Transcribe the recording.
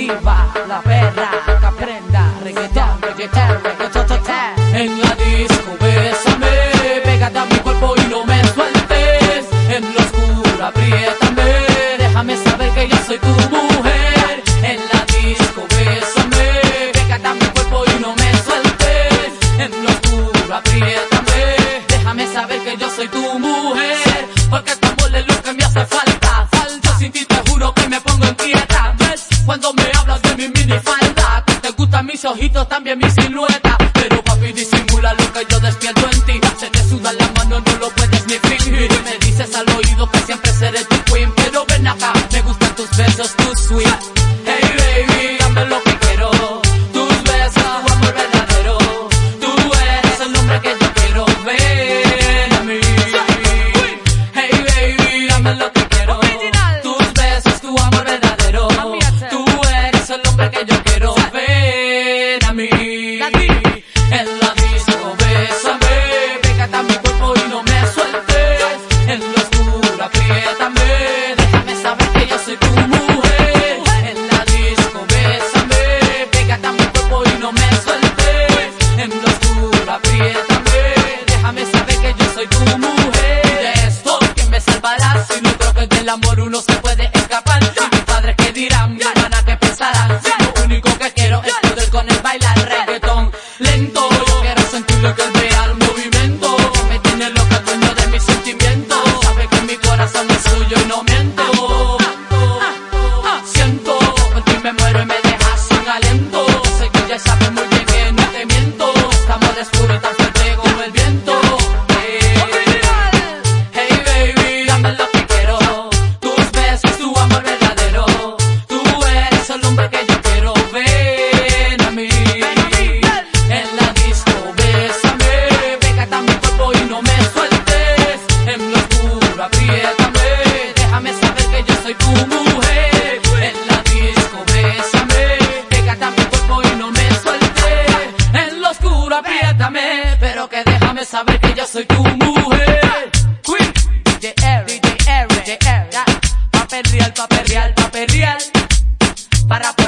diva, la perra, que aprenda reggaetón, reggaetón, reggaetón, reggaetón. En la disco bésame, pégate a mi cuerpo y no me sueltes. En lo oscuro apriétame, déjame saber que yo soy tu mujer. En la disco bésame, pégate a mi cuerpo y no me sueltes. En lo oscuro apriétame, déjame saber que yo soy tu mujer. Porque tu amor es lo que me hace falta. Yo sin ti te juro que me pongo inquieta. ¿Ves? Cuando me hablas de mi minifalda, que te gustan mis ojitos, también mi silueta. Pero papi, disimula lo que yo despierto en ti. Se te suda la mano, no lo puedes ni fingir. Me dices al oído que siempre seré tu queen. Pero ven acá, me gustan tus besos, tus sweet. Hey baby, dame lo que quiero. Tus besos, tu amor verdadero. Tú eres el hombre que yo quiero. Ven a mí. Hey baby, dame lo que quiero. Tus besos, tu amor verdadero. Tú eres el hombre que yo quiero. Ven a mí. En la disco bésame, pégate a mi cuerpo y no me sueltes. En lo oscuro apriétame, déjame saber que yo soy tu mujer. En la disco bésame, pégate a mi cuerpo y no me sueltes. En lo oscuro apriétame, déjame saber que yo soy tu mujer. De esto, ¿quién me salvará? Si no creo que del amor uno se puede escapar. Y mis padres que dirán, mi hermana que pensarán. Si lo único que quiero es poder con él bailar reggaetón lento. Yo quiero sentir lo que él vea al movimiento. Que me tiene loca, el dueño de mis sentimientos. Sabe que mi corazón es suyo y no miento. Siento, por ti me muero y me dejas sin aliento. Sé que ya sabes muy bien que no te miento. Estamos es puro y tan fuerte como el viento. Hey baby, dame lo que quiero. Tus besos, tu amor verdadero. Tú eres el hombre que yo quiero. Ven a mí. En la disco bésame, pégate a mi cuerpo y no me sueltes. En lo oscuro apriétame, déjame saber que yo soy tu mujer. En la disco bésame, pégate a mi cuerpo y no me sueltes. En lo oscuro apriétame, pero que déjame saber que yo soy tu mujer. Queen, DJ Eric, DJ Eric, DJ Eric. Papel real, papel real, papel real. Para